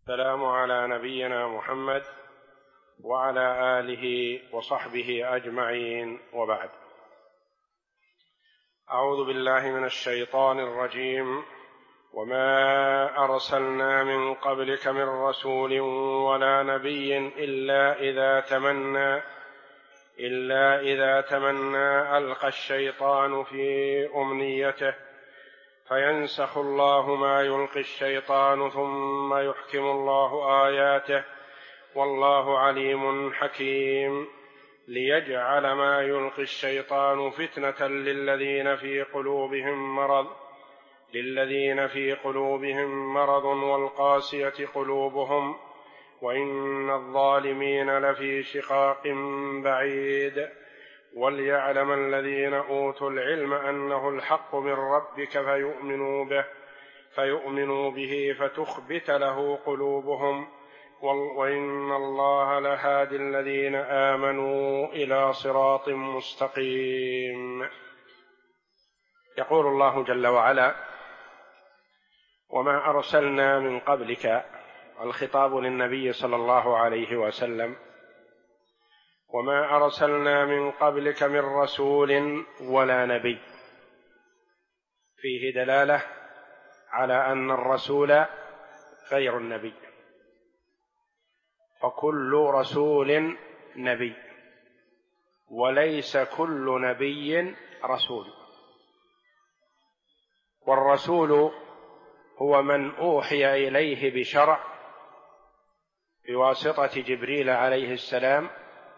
السلام على نبينا محمد وعلى آله وصحبه أجمعين، وبعد. أعوذ بالله من الشيطان الرجيم. وما أرسلنا من قبلك من رسول ولا نبي إلا إذا تمنى ألقى الشيطان في أمنيته فينسخ الله ما يلقي الشيطان ثم يحكم الله آياته والله عليم حكيم. ليجعل ما يلقي الشيطان فتنة للذين في قلوبهم مرض والقاسية قلوبهم وإن الظالمين لفي شقاق بعيد. وليعلم الذين أوتوا العلم أنه الحق من ربك فيؤمنوا به فتخبت له قلوبهم وإن الله لهادي الذين آمنوا إلى صراط مستقيم. يقول الله جل وعلا: وما أرسلنا من قبلك، الخطاب للنبي صلى الله عليه وسلم: وما أرسلنا من قبلك من رسول ولا نبي، فيه دلالة على أن الرسول غير النبي، فكل رسول نبي، وليس كل نبي رسول. والرسول هو من أوحي إليه بشرع بواسطة جبريل عليه السلام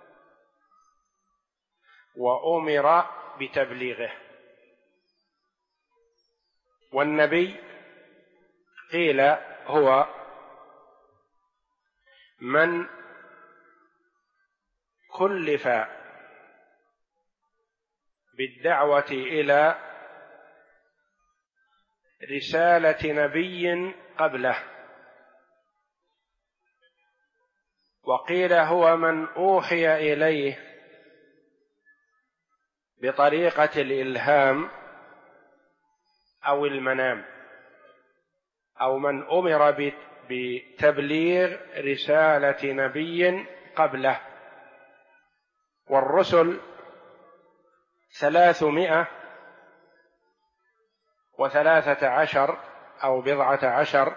وأمر بتبليغه. والنبي قيل هو من كلف بالدعوة إلى رسالة نبي قبله، وقيل هو من أوحي إليه بطريقة الإلهام أو المنام، أو من أمر بتبليغ رسالة نبي قبله. والرسل 313 أو 14،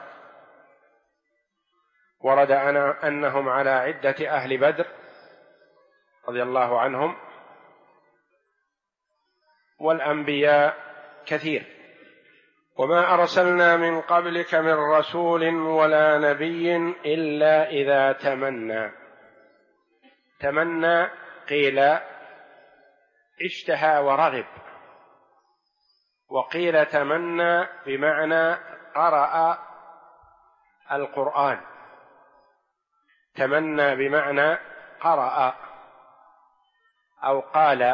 ورد أنهم على عدة أهل بدر رضي الله عنهم، والأنبياء كثير. وما أرسلنا من قبلك من رسول ولا نبي إلا إذا تمنى قيل اشتهى ورغب، وقيل تمنى بمعنى قرأ القرآن، تمنى بمعنى قرأ أو قال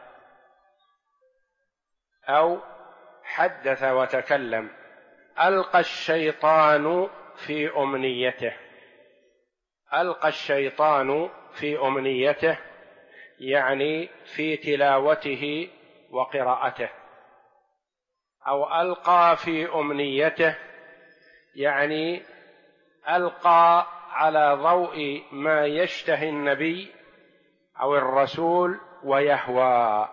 أو حدث وتكلم. ألقى الشيطان في أمنيته، ألقى الشيطان في أمنيته يعني في تلاوته وقراءته، أو ألقى في أمنيته يعني ألقى على ضوء ما يشتهي النبي أو الرسول ويهوى.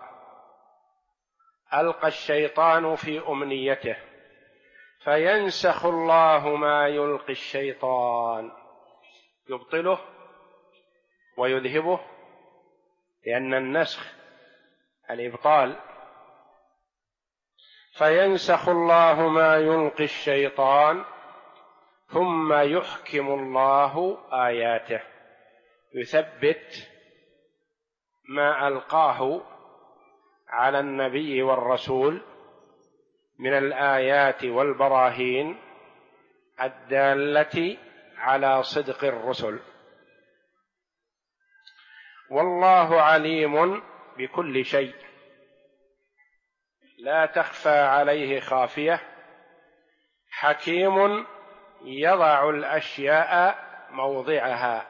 ألقى الشيطان في أمنيته فينسخ الله ما يلقي الشيطان، يبطله ويذهبه، لأن النسخ الإبطال. فينسخ الله ما يلقي الشيطان ثم يحكم الله آياته، يثبت ما ألقاه على النبي والرسول من الآيات والبراهين الدالة على صدق الرسل. والله عليم بكل شيء، لا تخفى عليه خافية، حكيم يضع الأشياء موضعها،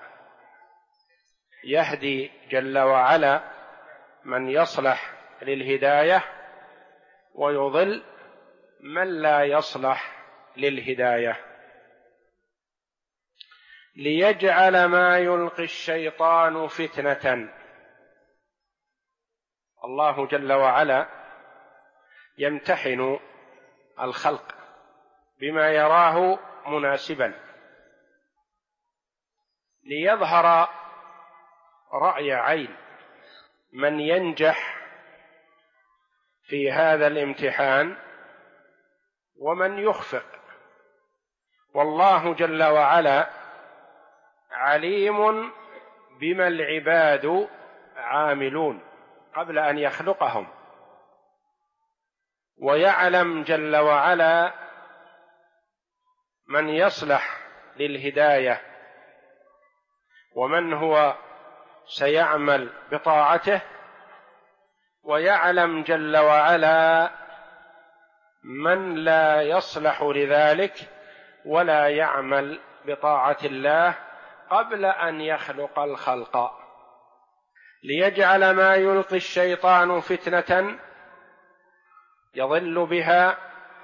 يهدي جل وعلا من يصلح للهداية ويضل من لا يصلح للهداية. ليجعل ما يلقي الشيطان فتنة. الله جل وعلا يمتحن الخلق بما يراه مناسبا ليظهر رأي عين من ينجح في هذا الامتحان ومن يخفق. والله جل وعلا عليم بما العباد عاملون قبل أن يخلقهم، ويعلم جل وعلا من يصلح للهداية ومن هو سيعمل بطاعته، ويعلم جل وعلا من لا يصلح لذلك ولا يعمل بطاعة الله قبل أن يخلق الخلق، ليجعل ما يلقي الشيطان فتنة يضل بها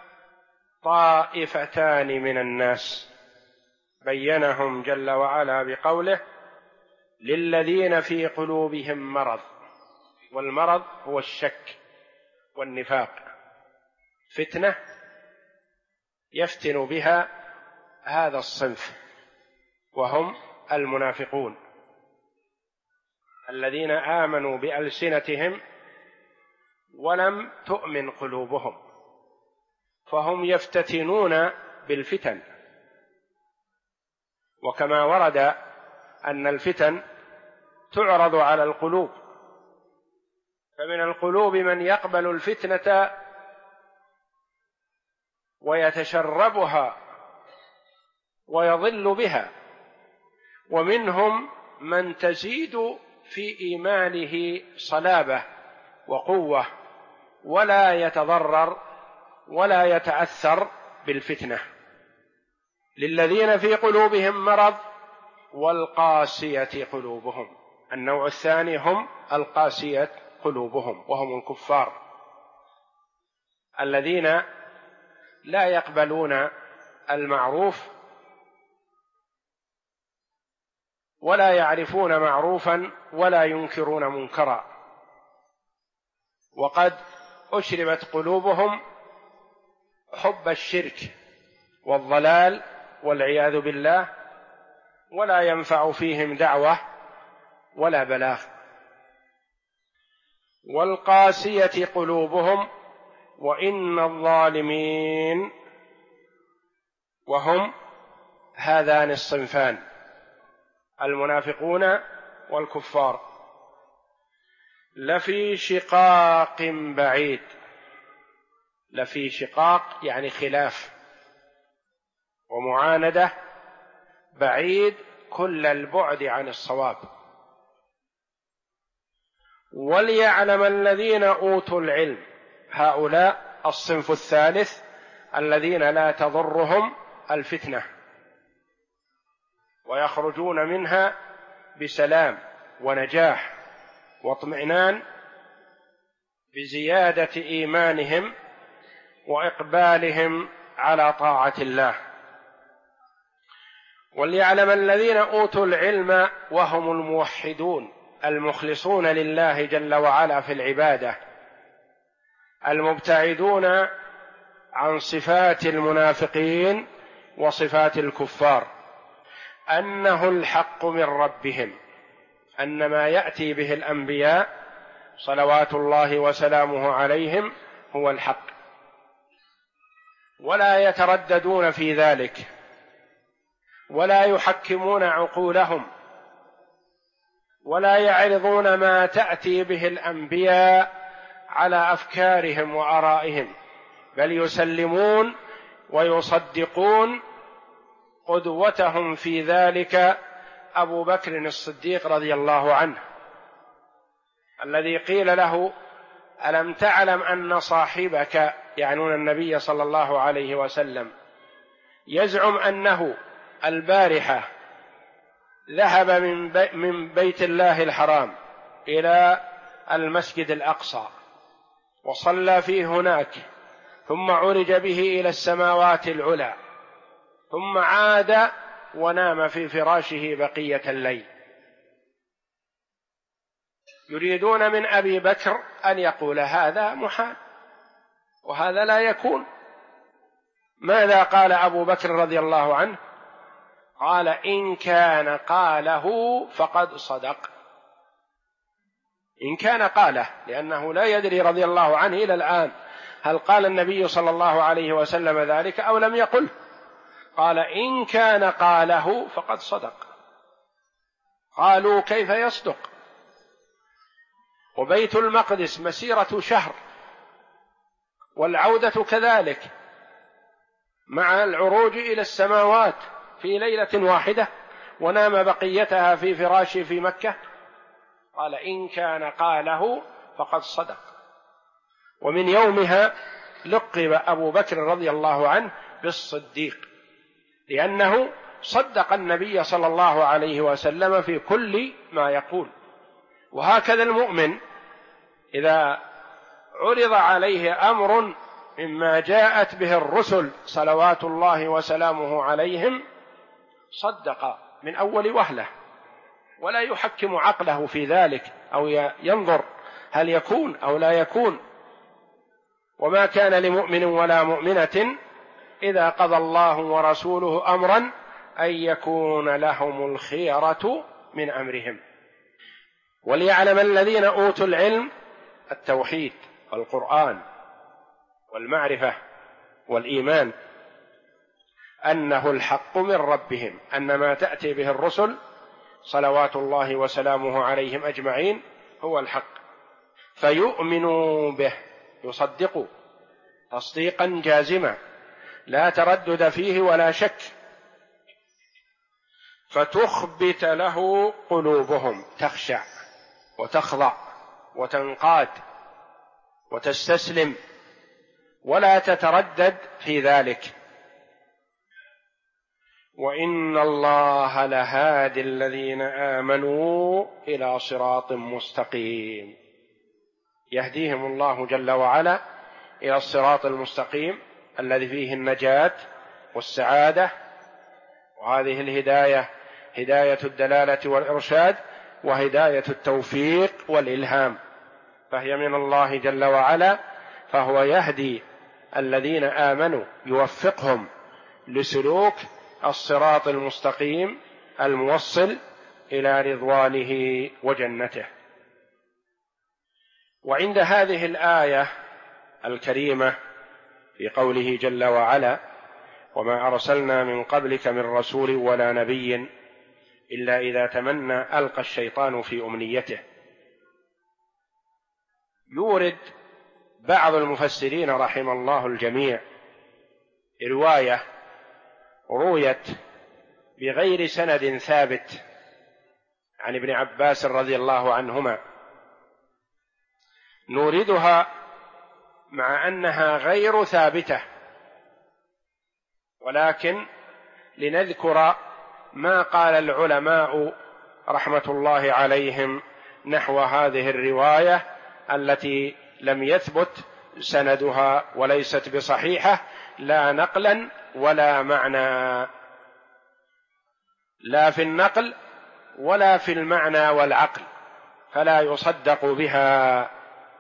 طائفتان من الناس. بينهم جل وعلا بقوله: للذين في قلوبهم مرض، والمرض هو الشك والنفاق، فتنة يفتن بها هذا الصنف وهم المنافقون الذين آمنوا بألسنتهم ولم تؤمن قلوبهم، فهم يفتتنون بالفتن. وكما ورد أن الفتن تعرض على القلوب، فمن القلوب من يقبل الفتنة ويتشربها ويضل بها، ومنهم من تزيد في إيمانه صلابة وقوة ولا يتضرر ولا يتأثر بالفتنة. للذين في قلوبهم مرض والقاسية قلوبهم. النوع الثاني هم القاسية قلوبهم، وهم الكفار الذين لا يقبلون المعروف ولا يعرفون معروفا ولا ينكرون منكرا، وقد أشربت قلوبهم حب الشرك والضلال والعياذ بالله، ولا ينفع فيهم دعوة ولا بلاغ. والقاسية قلوبهم وإن الظالمين، وهم هذان الصنفان المنافقون والكفار، لفي شقاق بعيد. لفي شقاق يعني خلاف ومعاندة، بعيد كل البعد عن الصواب. وليعلم الذين أوتوا العلم، هؤلاء الصنف الثالث الذين لا تضرهم الفتنة ويخرجون منها بسلام ونجاح واطمئنان بزيادة إيمانهم وإقبالهم على طاعة الله. وليعلم الذين أوتوا العلم وهم الموحدون المخلصون لله جل وعلا في العبادة، المبتعدون عن صفات المنافقين وصفات الكفار، أنه الحق من ربهم، أن ما يأتي به الأنبياء صلوات الله وسلامه عليهم هو الحق، ولا يترددون في ذلك ولا يحكمون عقولهم ولا يعرضون ما تأتي به الأنبياء على أفكارهم وآرائهم، بل يسلمون ويصدقون. قدوتهم في ذلك أبو بكر الصديق رضي الله عنه، الذي قيل له: ألم تعلم أن صاحبك، يعنون النبي صلى الله عليه وسلم، يزعم أنه البارحة ذهب من بيت الله الحرام إلى المسجد الأقصى وصلى فيه هناك، ثم عرج به إلى السماوات العلى، ثم عاد ونام في فراشه بقية الليل. يريدون من أبي بكر أن يقول هذا محال وهذا لا يكون. ماذا قال أبو بكر رضي الله عنه؟ قال إن كان قاله فقد صدق. إن كان قاله، لأنه لا يدري رضي الله عنه إلى الآن هل قال النبي صلى الله عليه وسلم ذلك أو لم يقل. قال إن كان قاله فقد صدق. قالوا كيف يصدق وبيت المقدس مسيرة شهر والعودة كذلك مع العروج إلى السماوات في ليلة واحدة، ونام بقيتها في فراشه في مكة؟ قال إن كان قاله فقد صدق. ومن يومها لقب أبو بكر رضي الله عنه بالصديق، لأنه صدق النبي صلى الله عليه وسلم في كل ما يقول. وهكذا المؤمن إذا عرض عليه أمر مما جاءت به الرسل صلوات الله وسلامه عليهم صدق من أول وهلة، ولا يحكم عقله في ذلك أو ينظر هل يكون أو لا يكون. وما كان لمؤمن ولا مؤمنة إذا قضى الله ورسوله أمرا أن يكون لهم الخيرة من أمرهم. وليعلم الذين أوتوا العلم التوحيد والقرآن والمعرفة والإيمان أنه الحق من ربهم، أن ما تأتي به الرسل صلوات الله وسلامه عليهم أجمعين هو الحق، فيؤمنوا به، يصدقوا تصديقا جازما لا تردد فيه ولا شك، فتخبت له قلوبهم، تخشع وتخضع وتنقاد وتستسلم ولا تتردد في ذلك. وإن الله لهادي الذين آمنوا إلى صراط مستقيم. يهديهم الله جل وعلا إلى الصراط المستقيم الذي فيه النجاة والسعادة. وهذه الهداية هداية الدلالة والإرشاد، وهداية التوفيق والإلهام، فهي من الله جل وعلا، فهو يهدي الذين آمنوا، يوفقهم لسلوك الصراط المستقيم الموصل إلى رضوانه وجنته. وعند هذه الآية الكريمة في قوله جل وعلا وما أرسلنا من قبلك من رسول ولا نبي إلا إذا تمنى ألقى الشيطان في أمنيته، يورد بعض المفسرين رحم الله الجميع رواية رويت بغير سند ثابت عن ابن عباس رضي الله عنهما، نوردها مع أنها غير ثابتة، ولكن لنذكر ما قال العلماء رحمة الله عليهم نحو هذه الرواية التي لم يثبت سندها وليست بصحيحة، لا نقلا ولا معنى، لا في النقل ولا في المعنى والعقل، فلا يصدق بها.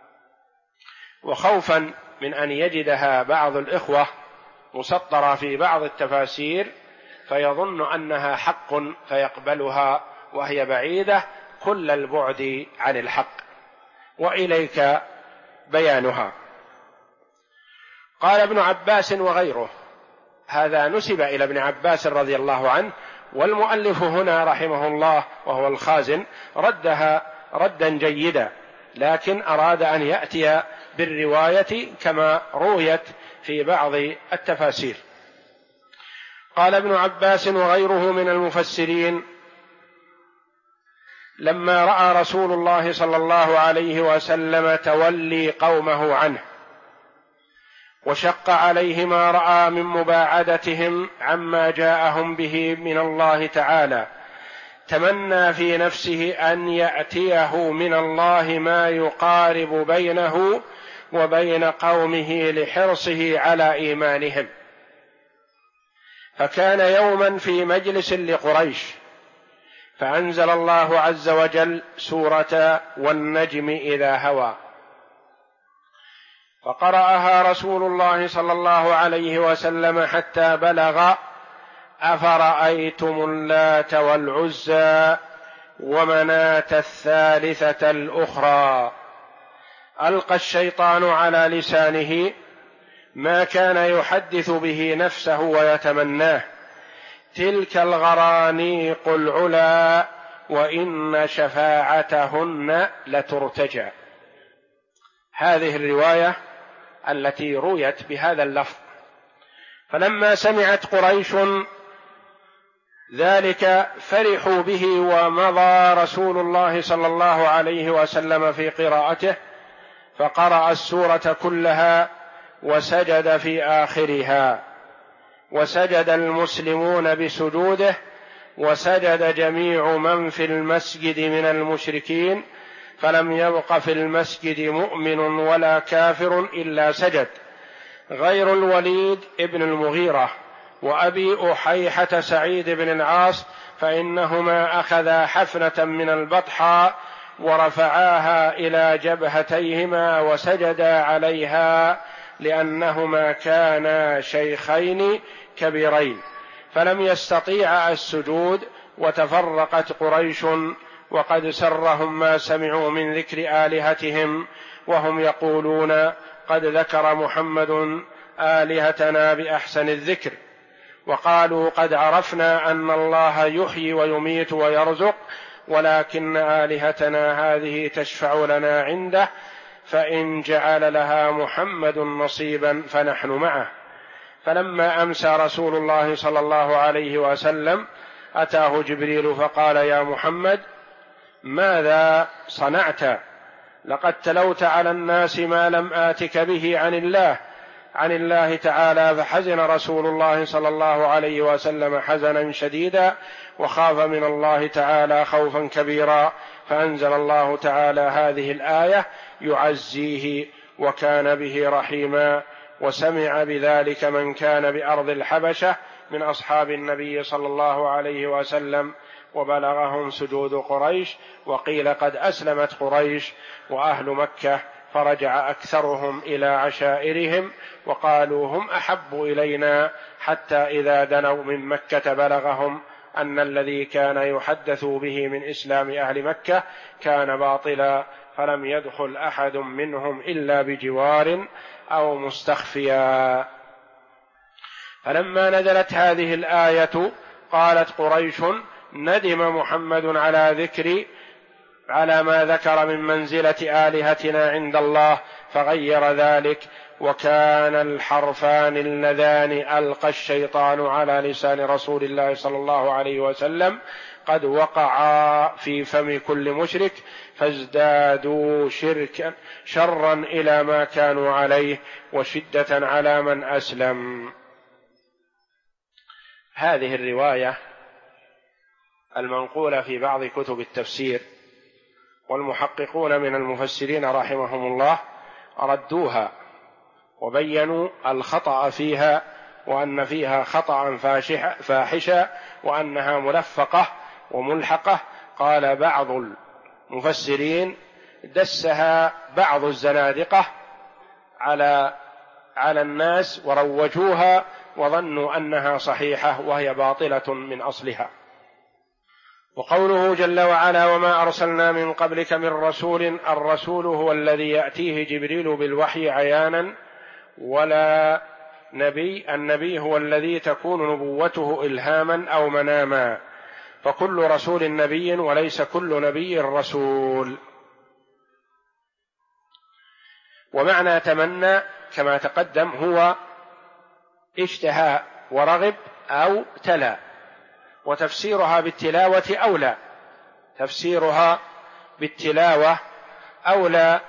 وخوفا من أن يجدها بعض الإخوة مسطرة في بعض التفاسير فيظن أنها حق فيقبلها وهي بعيدة كل البعد عن الحق، وإليك بيانها. قال ابن عباس وغيره، هذا نسب إلى ابن عباس رضي الله عنه، والمؤلف هنا رحمه الله وهو الخازن ردها ردا جيدا، لكن أراد أن يأتي بالرواية كما رويت في بعض التفاسير. قال ابن عباس وغيره من المفسرين لما رأى رسول الله صلى الله عليه وسلم تولي قومه عنه وشق عليه ما رأى من مباعدتهم عما جاءهم به من الله تعالى، تمنى في نفسه أن يأتيه من الله ما يقارب بينه وبين قومه لحرصه على إيمانهم، فكان يوما في مجلس لقريش، فأنزل الله عز وجل سورة والنجم إذا هوى، فقرأها رسول الله صلى الله عليه وسلم حتى بلغ: أفرأيتم اللات والعزى ومناة الثالثة الأخرى. ألقى الشيطان على لسانه ما كان يحدث به نفسه ويتمناه: تلك الغرانيق العلا وإن شفاعتهن لترتجى. هذه الرواية التي رويت بهذا اللفظ. فلما سمعت قريش ذلك فرحوا به، ومضى رسول الله صلى الله عليه وسلم في قراءته، فقرأ السورة كلها وسجد في آخرها، وسجد المسلمون بسجوده، وسجد جميع من في المسجد من المشركين، فلم يبق في المسجد مؤمن ولا كافر إلا سجد، غير الوليد ابن المغيرة وأبي أحيحة سعيد بن العاص، فإنهما أخذا حفنة من البطحاء ورفعاها إلى جبهتيهما وسجدا عليها، لأنهما كانا شيخين كبيرين، فلم يستطيعا السجود، وتفرقت قريش، وقد سرهم ما سمعوا من ذكر آلهتهم، وهم يقولون: قد ذكر محمد آلهتنا بأحسن الذكر. وقالوا: قد عرفنا أن الله يحيي ويميت ويرزق، ولكن آلهتنا هذه تشفع لنا عنده، فإن جعل لها محمد نصيبا فنحن معه. فلما أمسى رسول الله صلى الله عليه وسلم أتاه جبريل فقال: يا محمد، ماذا صنعت؟ لقد تلوت على الناس ما لم آتك به عن الله تعالى. فحزن رسول الله صلى الله عليه وسلم حزنا شديدا، وخاف من الله تعالى خوفا كبيرا، فأنزل الله تعالى هذه الآية يعزيه وكان به رحيما. وسمع بذلك من كان بأرض الحبشة من أصحاب النبي صلى الله عليه وسلم، وبلغهم سجود قريش، وقيل قد أسلمت قريش وأهل مكة، فرجع أكثرهم إلى عشائرهم وقالوا: هم أحب إلينا، حتى إذا دنوا من مكة بلغهم أن الذي كان يحدث به من إسلام أهل مكة كان باطلا، فلم يدخل أحد منهم إلا بجوار أو مستخفيا. فلما نزلت هذه الآية قالت قريش: ندم محمد على ما ذكر من منزلة آلهتنا عند الله، فغير ذلك. وكان الحرفان اللذان ألقى الشيطان على لسان رسول الله صلى الله عليه وسلم قد وقعا في فم كل مشرك، فازدادوا شرا إلى ما كانوا عليه، وشدة على من أسلم. هذه الرواية المنقولة في بعض كتب التفسير، والمحققون من المفسرين رحمهم الله ردوها وبينوا الخطأ فيها، وأن فيها خطأ فاحشا، وأنها ملفقة وملحقة. قال بعض المفسرين: دسها بعض الزنادقة على الناس وروجوها وظنوا أنها صحيحة وهي باطلة من أصلها. وقوله جل وعلا: وما أرسلنا من قبلك من رسول، الرسول هو الذي يأتيه جبريل بالوحي عيانا، ولا نبي، النبي هو الذي تكون نبوته إلهاما أو مناما، فكل رسول نبي وليس كل نبي رسول. ومعنى تمنى كما تقدم هو اشتهى ورغب أو تلا، وتفسيرها بالتلاوة أولى، تفسيرها بالتلاوة أولى،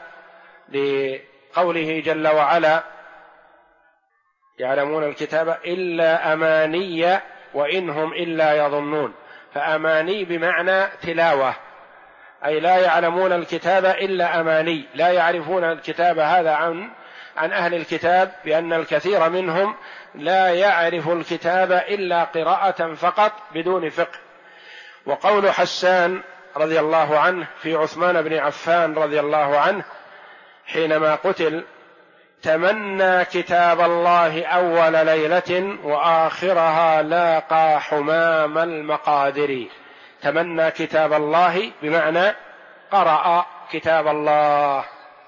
لقوله جل وعلا: يعلمون الكتاب إلا أماني وإنهم إلا يظنون. فأماني بمعنى تلاوة، أي لا يعلمون الكتاب إلا أماني، لا يعرفون الكتاب هذا عن عن أهل الكتاب بأن الكثير منهم لا يعرف الكتاب إلا قراءة فقط بدون فقه. وقول حسان رضي الله عنه في عثمان بن عفان رضي الله عنه حينما قتل: تمنى كتاب الله أول ليلة وآخرها لاقى حمام المقادر. تمنى كتاب الله بمعنى قرأ كتاب الله.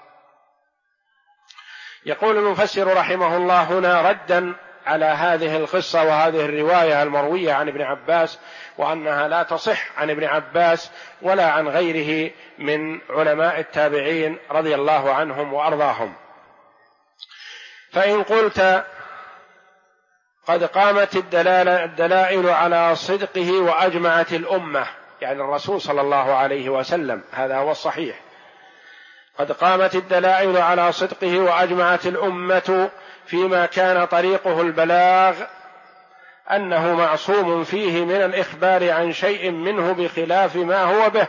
يقول المفسر رحمه الله هنا ردا على هذه القصة وهذه الرواية المروية عن ابن عباس، وأنها لا تصح عن ابن عباس ولا عن غيره من علماء التابعين رضي الله عنهم وأرضاهم. فإن قلت قد قامت الدلائل على صدقه وأجمعت الأمة، يعني الرسول صلى الله عليه وسلم، هذا هو الصحيح، قد قامت الدلائل على صدقه وأجمعت الأمة فيما كان طريقه البلاغ أنه معصوم فيه من الإخبار عن شيء منه بخلاف ما هو به،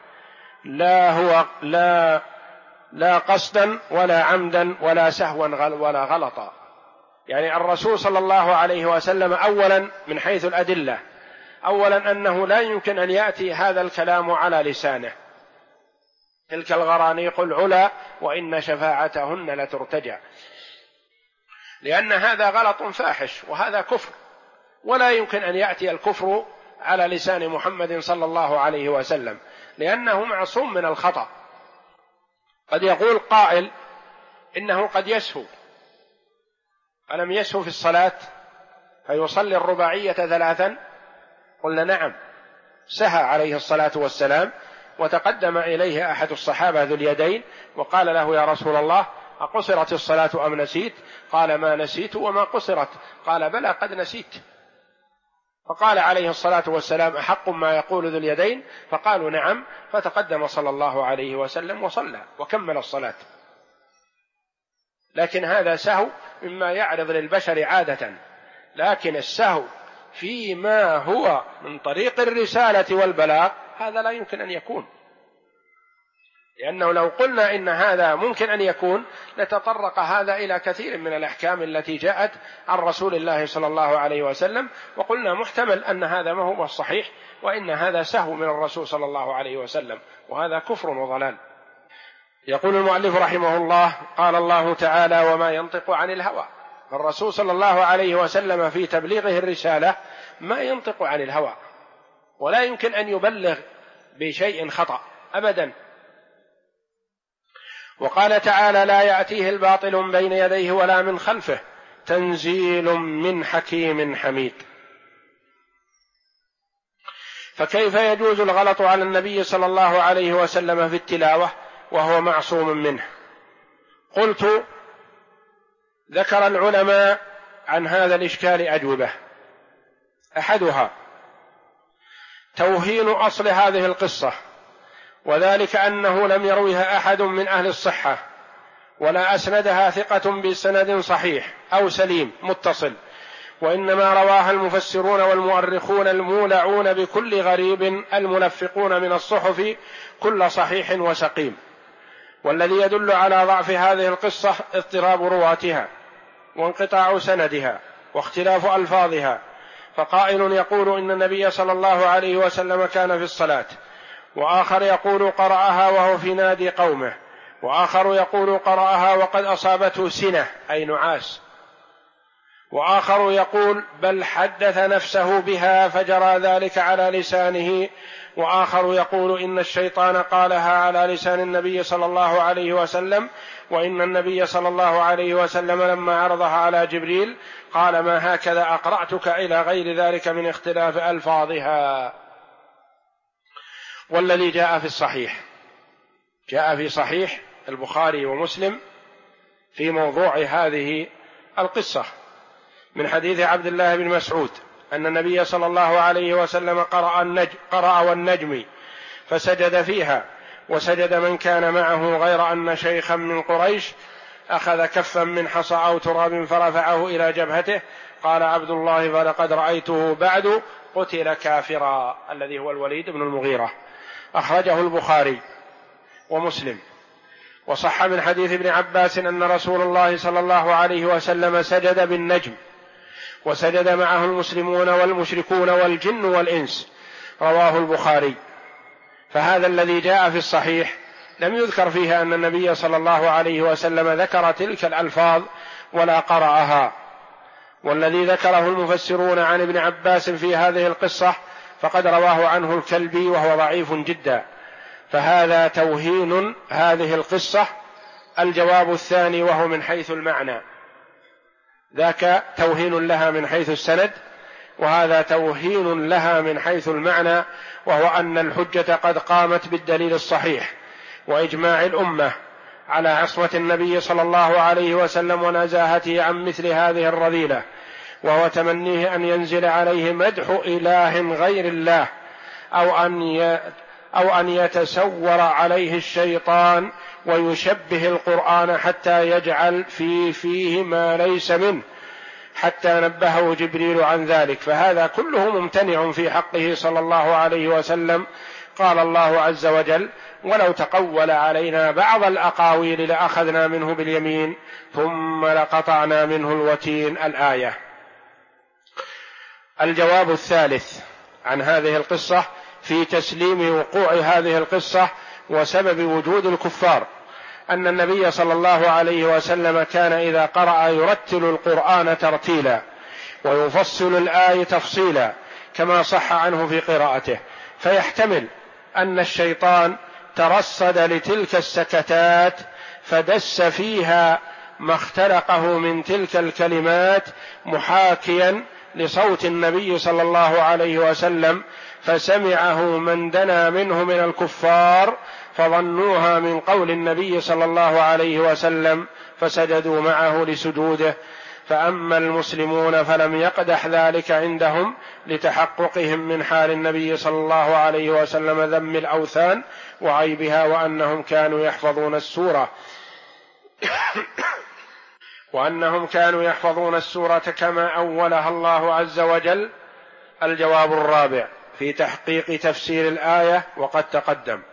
لا قصدا ولا عمدا ولا سهوا ولا غلطا. يعني الرسول صلى الله عليه وسلم أولا من حيث الأدلة، أولا أنه لا يمكن أن يأتي هذا الكلام على لسانه: تلك الغرانيق العلا وإن شفاعتهن لترتجى، لأن هذا غلط فاحش وهذا كفر، ولا يمكن أن يأتي الكفر على لسان محمد صلى الله عليه وسلم، لأنه معصوم من الخطأ. قد يقول قائل إنه قد يسهو، ألم يسهو في الصلاة فيصلي الرباعية 3؟ قلنا نعم، سهى عليه الصلاة والسلام، وتقدم إليه أحد الصحابة ذو اليدين وقال له: يا رسول الله، أقصرت الصلاة أم نسيت؟ قال: ما نسيت وما قصرت. قال: بلى قد نسيت. فقال عليه الصلاة والسلام: أحق ما يقول ذو اليدين؟ فقالوا: نعم. فتقدم صلى الله عليه وسلم وصلى وكمل الصلاة. لكن هذا سهو مما يعرض للبشر عادة، لكن السهو فيما هو من طريق الرسالة والبلاغ هذا لا يمكن أن يكون، لأنه لو قلنا إن هذا ممكن أن يكون لتطرق هذا إلى كثير من الأحكام التي جاءت عن رسول الله صلى الله عليه وسلم، وقلنا محتمل أن هذا ما هو الصحيح، وإن هذا سهو من الرسول صلى الله عليه وسلم، وهذا كفر وضلال. يقول المؤلف رحمه الله: قال الله تعالى: وما ينطق عن الهوى. الرسول صلى الله عليه وسلم في تبليغه الرسالة ما ينطق عن الهوى، ولا يمكن أن يبلغ بشيء خطأ أبدا. وقال تعالى: لا يأتيه الباطل من بين يديه ولا من خلفه تنزيل من حكيم حميد. فكيف يجوز الغلط على النبي صلى الله عليه وسلم في التلاوة وهو معصوم منه؟ قلت: ذكر العلماء عن هذا الإشكال أجوبة. أحدها توهين أصل هذه القصة، وذلك أنه لم يروها أحد من أهل الصحة، ولا أسندها ثقة بسند صحيح أو سليم متصل، وإنما رواها المفسرون والمؤرخون المولعون بكل غريب الملفقون من الصحف كل صحيح وسقيم. والذي يدل على ضعف هذه القصة اضطراب رواتها وانقطاع سندها واختلاف ألفاظها. فقائل يقول إن النبي صلى الله عليه وسلم كان في الصلاة، وآخر يقول قرأها وهو في نادي قومه، وآخر يقول قرأها وقد أصابته سنة أي نعاس، وآخر يقول بل حدث نفسه بها فجرى ذلك على لسانه، وآخر يقول إن الشيطان قالها على لسان النبي صلى الله عليه وسلم، وإن النبي صلى الله عليه وسلم لما عرضها على جبريل قال: ما هكذا أقرأتك، إلى غير ذلك من اختلاف ألفاظها. والذي جاء في الصحيح، جاء في صحيح البخاري ومسلم في موضوع هذه القصة من حديث عبد الله بن مسعود أن النبي صلى الله عليه وسلم قرأ والنجم فسجد فيها، وسجد من كان معه، غير أن شيخا من قريش أخذ كفا من حصى أو تراب فرفعه إلى جبهته. قال عبد الله: فلقد رأيته بعد قتل كافرا، الذي هو الوليد بن المغيرة. أخرجه البخاري ومسلم. وصح من حديث ابن عباس أن رسول الله صلى الله عليه وسلم سجد بالنجم، وسجد معه المسلمون والمشركون والجن والإنس، رواه البخاري. فهذا الذي جاء في الصحيح لم يذكر فيه أن النبي صلى الله عليه وسلم ذكر تلك الألفاظ ولا قرأها، والذي ذكره المفسرون عن ابن عباس في هذه القصة فقد رواه عنه الكلبي وهو ضعيف جدا، فهذا توهين هذه القصة. الجواب الثاني وهو من حيث المعنى، ذاك توهين لها من حيث السند، وهذا توهين لها من حيث المعنى، وهو أن الحجة قد قامت بالدليل الصحيح وإجماع الأمة على عصمة النبي صلى الله عليه وسلم ونزاهته عن مثل هذه الرذيلة، وهو تمنيه أن ينزل عليه مدح إله غير الله، أو أن يتسور عليه الشيطان ويشبه القرآن حتى يجعل فيه ما ليس منه، حتى نبهه جبريل عن ذلك، فهذا كله ممتنع في حقه صلى الله عليه وسلم. قال الله عز وجل: ولو تقول علينا بعض الأقاويل لأخذنا منه باليمين ثم لقطعنا منه الوتين، الآية. الجواب الثالث عن هذه القصة في تسليم وقوع هذه القصة وسبب وجود الكفار، أن النبي صلى الله عليه وسلم كان إذا قرأ يرتل القرآن ترتيلا ويفصل الآية تفصيلا كما صح عنه في قراءته، فيحتمل أن الشيطان ترصد لتلك السكتات فدس فيها ما اختلقه من تلك الكلمات محاكيا لصوت النبي صلى الله عليه وسلم، فسمعه من دنا منه من الكفار فظنوها من قول النبي صلى الله عليه وسلم فسجدوا معه لسجوده. فأما المسلمون فلم يقدح ذلك عندهم لتحققهم من حال النبي صلى الله عليه وسلم ذم الأوثان وعيبها، وأنهم كانوا يحفظون السورة كما أولها الله عز وجل. الجواب الرابع في تحقيق تفسير الآية وقد تقدم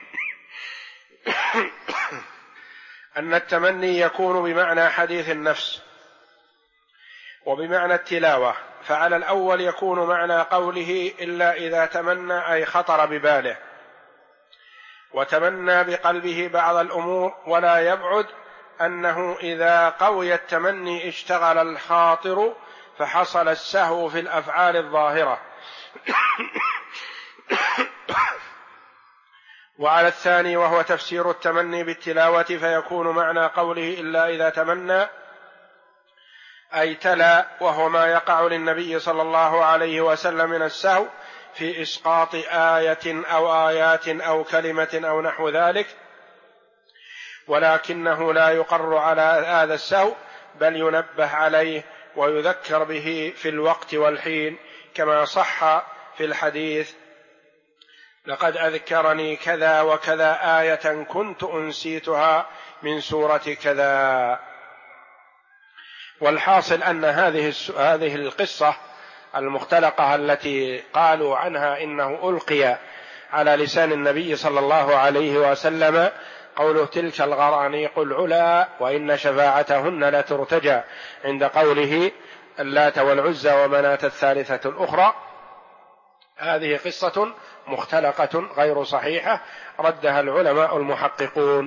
أن التمني يكون بمعنى حديث النفس وبمعنى التلاوة، فعلى الأول يكون معنى قوله إلا إذا تمنى أي خطر بباله، وتمنى بقلبه بعض الأمور، ولا يبعد أنه إذا قوي التمني اشتغل الخاطر فحصل السهو في الأفعال الظاهرة. وعلى الثاني وهو تفسير التمني بالتلاوة، فيكون معنى قوله إلا إذا تمنى أي تلا، وهو ما يقع للنبي صلى الله عليه وسلم من السهو في إسقاط آية أو آيات أو كلمة أو نحو ذلك، ولكنه لا يقر على هذا السهو بل ينبه عليه ويذكر به في الوقت والحين، كما صح في الحديث: لقد أذكرني كذا وكذا آية كنت أنسيتها من سورة كذا. والحاصل أن هذه القصة المختلقة التي قالوا عنها إنه ألقي على لسان النبي صلى الله عليه وسلم، قوله تلك الغرانيق العلا وإن شفاعتهن لترتجى، عند قوله اللات والعزى ومناة الثالثة الأخرى، هذه قصة مختلقة غير صحيحة ردها العلماء المحققون.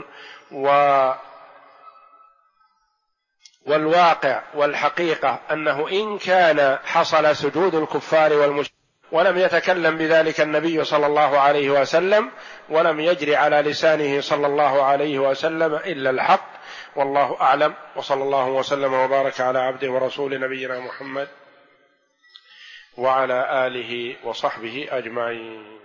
والواقع والحقيقة أنه إن كان حصل سجود الكفار والمشركين ولم يتكلم بذلك النبي صلى الله عليه وسلم، ولم يجري على لسانه صلى الله عليه وسلم إلا الحق، والله أعلم. وصلى الله وسلم وبارك على عبده ورسول نبينا محمد وعلى آله وصحبه أجمعين.